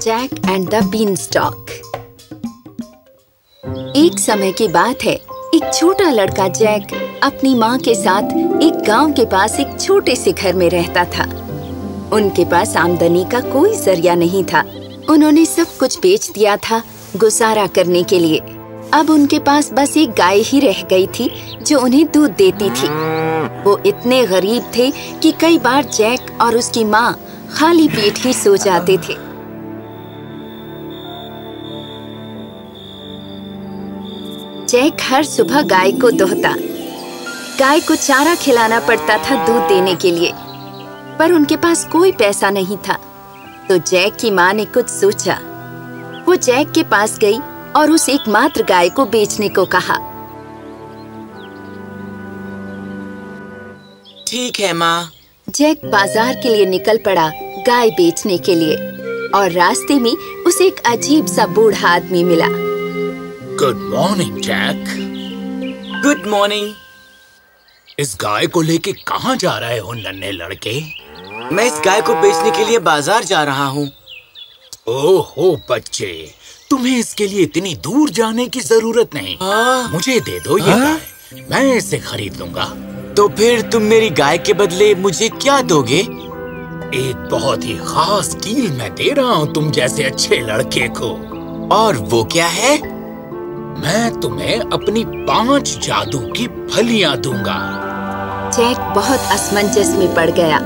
Jack and the beanstalk. एक समय की बात है, एक छोटा लड़का जैक अपनी माँ के साथ एक गांव के पास एक छोटे से घर में रहता था। उनके पास आमदनी का कोई जरिया नहीं था। उन्होंने सब कुछ बेच दिया था गुजारा करने के लिए। अब उनके पास बस एक गाय ही रह गई थी जो उन्हें दूध देती थी। वो इतने गरीब थे कि कई बार जैक और उसकी माँ खाली पेट ही सो जाते थे। जैक हर सुबह गाय को दोहता। गाय को चारा खिलाना पड़ता था दूध देने के लिए, पर उनके पास कोई पैसा नहीं था। तो जैक की माँ ने कुछ सोचा। वो जैक के पास गई और उस एकमात्र गाय को बेचने को कहा। ठीक है माँ। जैक बाजार के लिए निकल पड़ा गाय बेचने के लिए, और रास्ते में उसे एक अजीब सा बूढ़ा आदमी मिला। Good morning Jack. Good morning. इस गाय को लेके कहाँ जा रहे हो नन्हे लड़के? मैं इस गाय को बेचने के लिए बाजार जा रहा हूँ। ओहो बच्चे, तुम्हें इसके लिए इतनी दूर जाने की जरूरत नहीं। मुझे दे दो ये गाय, मैं इसे खरीद लूंगा। तो फिर तुम मेरी गाय के बदले मुझे क्या दोगे? एक बहुत ही खास डील मैं दे रहा हूँ तुम जैसे अच्छे लड़के को। और वो क्या है? मैं तुम्हें अपनी 5 जादू की फलियां दूंगा। जैक बहुत असमंजस में पड़ गया।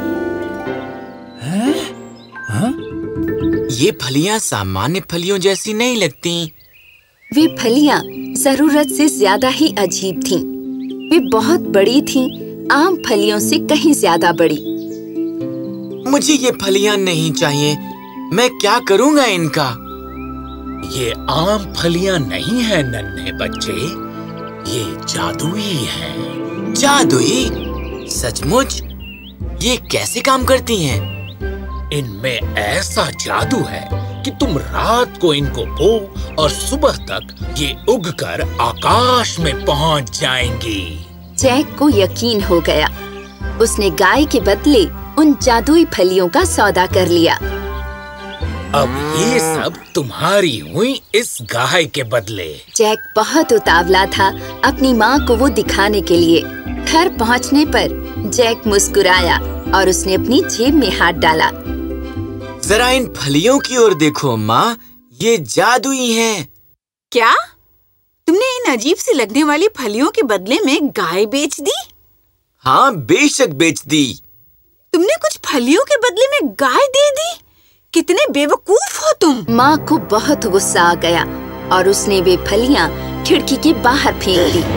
ये फलियां सामान्य फलियों जैसी नहीं लगती। वे फलियां जरूरत से ज्यादा ही अजीब थीं। वे बहुत बड़ी थीं, आम फलियों से कहीं ज्यादा बड़ी। मुझे ये फलियां नहीं चाहिए। मैं क्या करूँगा इनका? ये आम फलियां नहीं है नन्हे बच्चे, ये जादुई हैं। जादुई? सचमुच? ये कैसे काम करती हैं? इनमें ऐसा जादू है कि तुम रात को इनको बो और सुबह तक ये उगकर आकाश में पहुंच जाएंगी। जैक को यकीन हो गया। उसने गाय के बदले उन जादुई फलियों का सौदा कर लिया। अब ये सब तुम्हारी हुई इस गाय के बदले। जैक बहुत उतावला था अपनी माँ को वो दिखाने के लिए। घर पहुँचने पर जैक मुस्कुराया और उसने अपनी जेब में हाथ डाला। जरा इन फलियों की ओर देखो माँ, ये जादुई हैं। क्या? तुमने इन अजीब सी लगने वाली फलियों के बदले में गाय बेच दी? हाँ, बेशक बेच दी। तुमने कुछ फलियों के बदले में गाय दे दी? कितने बेवकूफ हो तुम! माँ को बहुत गुस्सा आ गया और उसने वे फलियां खिड़की के बाहर फेंक दी।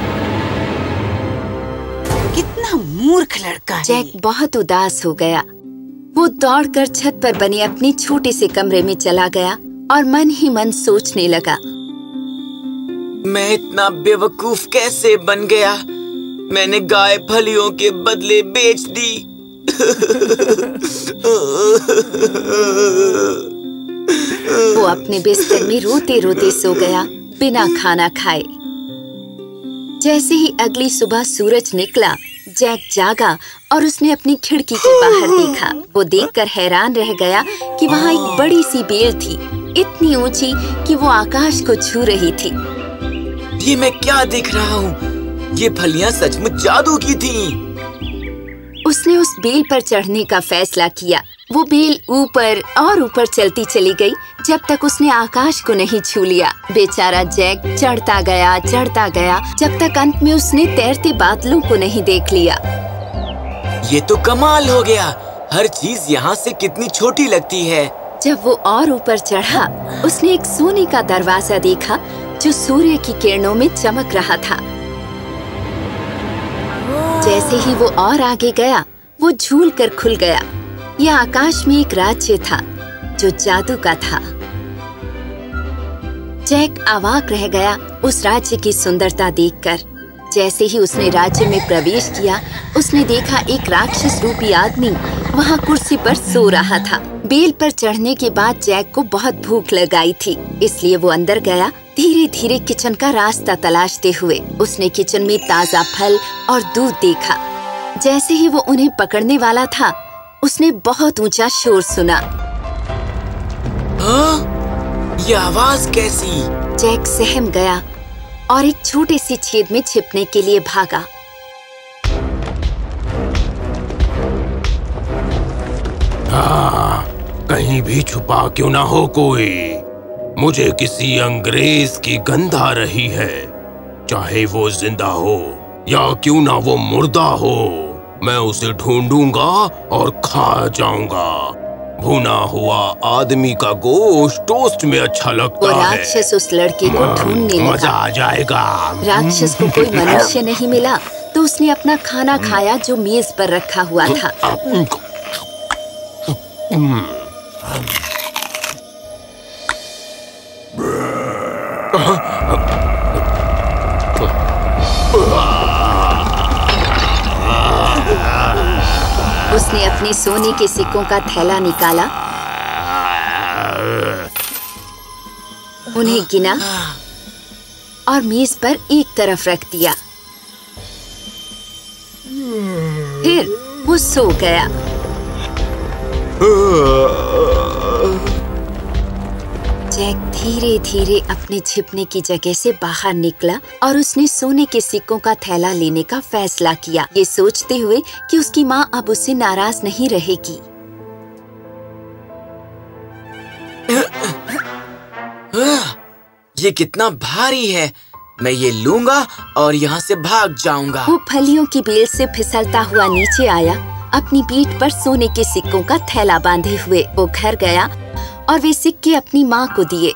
कितना मूर्ख लड़का है। जैक बहुत उदास हो गया। वो दौड़कर छत पर बने अपने छोटे से कमरे में चला गया और मन ही मन सोचने लगा। मैं इतना बेवकूफ कैसे बन गया? मैंने गाय फलियों के बदले बेच दी। वो अपने बिस्तर में रोते रोते सो गया बिना खाना खाए। जैसे ही अगली सुबह सूरज निकला, जैक जागा और उसने अपनी खिड़की के बाहर देखा। वो देखकर हैरान रह गया कि वहाँ एक बड़ी सी बेल थी, इतनी ऊंची कि वो आकाश को छू रही थी। ये मैं क्या देख रहा हूँ? ये फलियां सचमुच जादू की थीं। उसने उस बेल पर चढ़ने का फैसला किया। वो बेल ऊपर और ऊपर चलती चली गई जब तक उसने आकाश को नहीं छू लिया। बेचारा जैक चढ़ता गया जब तक अंत में उसने तैरते बादलों को नहीं देख लिया। ये तो कमाल हो गया। हर चीज यहाँ से कितनी छोटी लगती है। जब वो और ऊपर चढ़ा, उसने एक सोने का दरवाजा देखा जो सूर्य की किरणों में चमक रहा था। जैसे ही वो और आगे गया, वो झूल कर खुल गया। यह आकाश में एक राज्य था जो जादू का था। जैक अवाक रह गया उस राज्य की सुंदरता देखकर। जैसे ही उसने राज्य में प्रवेश किया, उसने देखा एक राक्षस रूपी आदमी वहाँ कुर्सी पर सो रहा था। बेल पर चढ़ने के बाद जैक को बहुत भूख लगाई थी, इसलिए वो अंदर गया। धीरे धीरे किचन का रास्ता तलाशते हुए उसने किचन में ताजा फल और दूध देखा। जैसे ही वो उन्हें पकड़ने वाला था, उसने बहुत ऊंचा शोर सुना। हाँ? ये आवाज कैसी? जैक सहम गया और एक छोटे से छेद में छिपने के लिए भागा। कहीं भी छुपा क्यों ना हो कोई, मुझे किसी अंग्रेज की गंध आ रही है। चाहे वो जिंदा हो या क्यों ना वो मुर्दा हो, मैं उसे ढूंढूंगा और खा जाऊंगा। भुना हुआ आदमी का गोश्त टोस्ट में अच्छा लगता है। राक्षस उस लड़के को ढूंढने लगा। मजा आ जाएगा। राक्षस को कोई मनुष्य नहीं मिला तो उसने अपना खाना खाया जो मेज पर रखा हुआ था। उसने अपने सोने के सिक्कों का थैला निकाला, उन्हें गिना और मेज पर एक तरफ रख दिया। फिर वो सो गया। जैक धीरे धीरे अपने छिपने की जगह से बाहर निकला और उसने सोने के सिक्कों का थैला लेने का फैसला किया, ये सोचते हुए कि उसकी माँ अब उससे नाराज नहीं रहेगी। ये कितना भारी है, मैं ये लूंगा और यहाँ से भाग जाऊंगा। वो फलियों की बेल से फिसलता हुआ नीचे आया, अपनी पीठ पर सोने के सिक्कों का थैला बांधे हुए। वो घर गया और वे सिक्के अपनी माँ को दिए।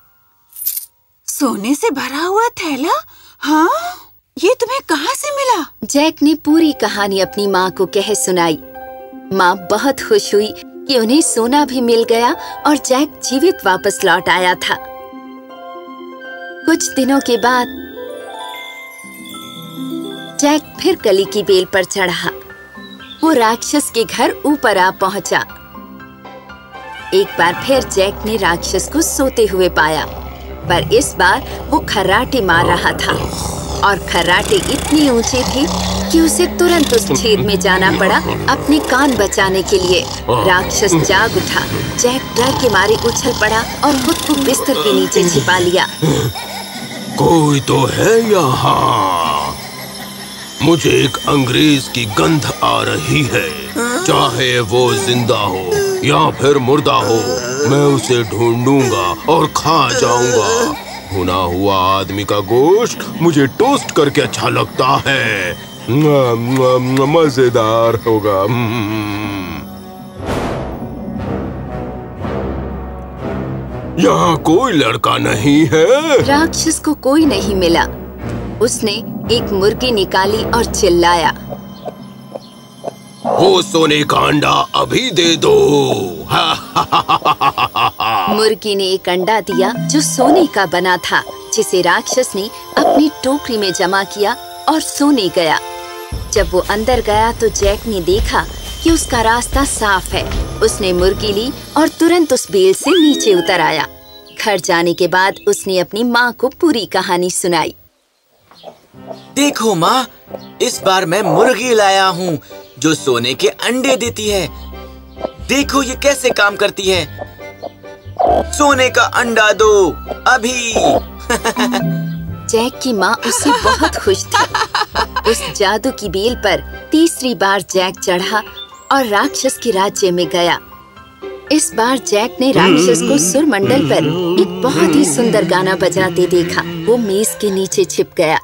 सोने से भरा हुआ थैला? हाँ, ये तुम्हें कहाँ से मिला? जैक ने पूरी कहानी अपनी माँ को कह सुनाई। माँ बहुत खुश हुई कि उन्हें सोना भी मिल गया और जैक जीवित वापस लौट आया था। कुछ दिनों के बाद जैक फिर कली की बेल पर चढ़ा। वो राक्षस के घर ऊपर आ पहुंचा। एक बार फिर जैक ने राक्षस को सोते हुए पाया, पर इस बार वो खर्राटे मार रहा था और खर्राटे इतने ऊंचे थे कि उसे तुरंत उस छेद में जाना पड़ा अपने कान बचाने के लिए। राक्षस जाग उठा। जैक डर के मारे उछल पड़ा और खुद को बिस्तर के नीचे छिपा लिया। कोई तो है यहाँ। मुझे एक अंग्रेज की गंध आ रही है। चाहे वो जिंदा हो या फिर मुर्दा हो, मैं उसे ढूंढूंगा और खा जाऊंगा। भुना हुआ आदमी का गोश्त मुझे टोस्ट करके अच्छा लगता है। मजेदार होगा। यहाँ कोई लड़का नहीं है। राक्षस को कोई नहीं मिला। उसने एक मुर्गी निकाली और चिल्लाया, वो सोने का अंडा अभी दे दो। मुर्गी ने एक अंडा दिया जो सोने का बना था, जिसे राक्षस ने अपनी टोकरी में जमा किया और सोने गया। जब वो अंदर गया तो जैक ने देखा कि उसका रास्ता साफ है। उसने मुर्गी ली और तुरंत उस बेल से नीचे उतर आया। घर जाने के बाद उसने अपनी माँ को पूरी कहानी सुनाई। देखो माँ, इस बार मैं मुर्गी लाया हूँ जो सोने के अंडे देती है। देखो ये कैसे काम करती है। सोने का अंडा दो अभी। जैक की माँ उससे बहुत खुश थी। उस जादू की बेल पर तीसरी बार जैक चढ़ा और राक्षस के राज्य में गया। इस बार जैक ने राक्षस को सुरमंडल पर एक बहुत ही सुंदर गाना बजाते देखा। वो मेज के नीचे छिप गया।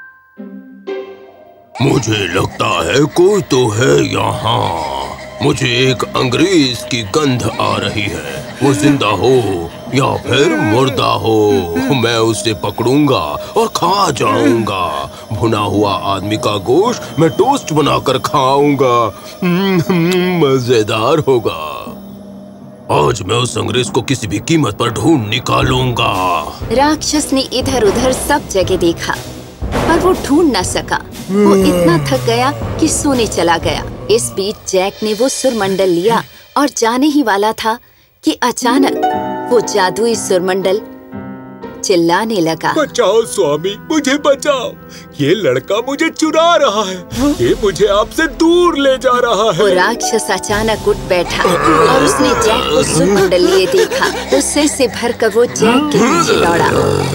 मुझे लगता है कोई तो है यहाँ। मुझे एक अंग्रेज की गंध आ रही है। वो जिंदा हो या फिर मुर्दा हो, मैं उसे पकड़ूंगा और खा जाऊंगा। भुना हुआ आदमी का गोश्त मैं टोस्ट बनाकर खाऊंगा। मजेदार होगा। आज मैं उस अंग्रेज को किसी भी कीमत पर ढूंढ निकालूंगा। राक्षस ने इधर उधर सब जगह देखा, पर वो ढूंढ न सका। वो इतना थक गया कि सोने चला गया। इस बीच जैक ने वो सुरमंडल लिया और जाने ही वाला था कि अचानक वो जादुई सुरमंडल चिल्लाने लगा। बचाओ स्वामी, मुझे बचाओ, ये लड़का मुझे चुरा रहा है, ये मुझे आपसे दूर ले जा रहा वो है। राक्षस अचानक उठ बैठा और उसने जैक को सुन्न लिए देखा। गुस्से से भरकर वो जैक के पीछे दौड़ा।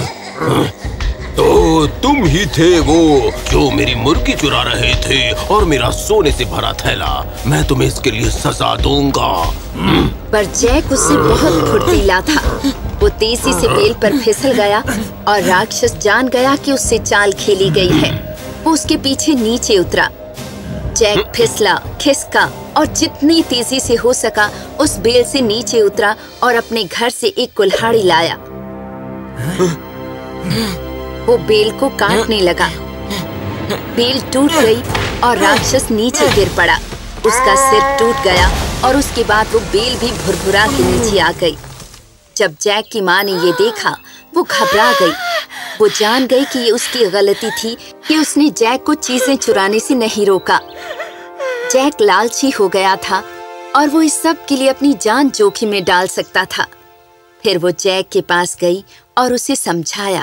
तो तुम ही थे वो जो मेरी मुर्गी चुरा रहे थे और मेरा सोने से भरा थैला। मैं तुम्हें इसके लिए सजा दूंगा। पर जैक उससे बहुत फुर्तीला था। वो तेजी से बेल पर फिसल गया और राक्षस जान गया कि उससे चाल खेली गई है। वो उसके पीछे नीचे उतरा। जैक फिसला, खिसका और जितनी तेजी से हो सका उस बेल से नीचे उतरा और अपने घर से एक कुल्हाड़ी लाया। वो बेल को काटने लगा। बेल टूट गई और राक्षस नीचे गिर पड़ा। उसका सिर टूट गया और उसके बाद वो बेल भी भुरभुरा के नीचे आ गई। जब जैक की माँ ने ये देखा, वो घबरा गई। वो जान गई कि ये उसकी गलती थी कि उसने जैक को चीजें चुराने से नहीं रोका। जैक लालची हो गया था और वो इस सब के लिए अपनी जान जोखिम में डाल सकता था। फिर वो जैक के पास गई और उसे समझाया।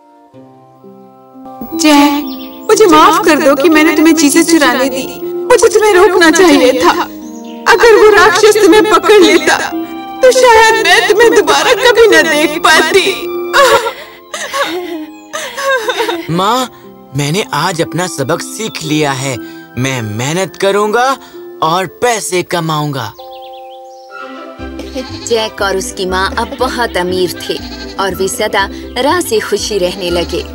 जैक, मुझे माफ कर दो कि मैंने तुम्हें चीजें चुराने दी। मुझे तुम्हें रोकना चाहिए था। अगर वो राक्षस तुम्हें पकड़ लेता तो शायद मैं तुम्हें दोबारा कभी न देख पाती। माँ, मैंने आज अपना सबक सीख लिया है। मैं मेहनत करूँगा और पैसे कमाऊंगा। जैक और उसकी माँ अब बहुत अमीर थे और वे सदा राज़ी खुशी रहने लगे।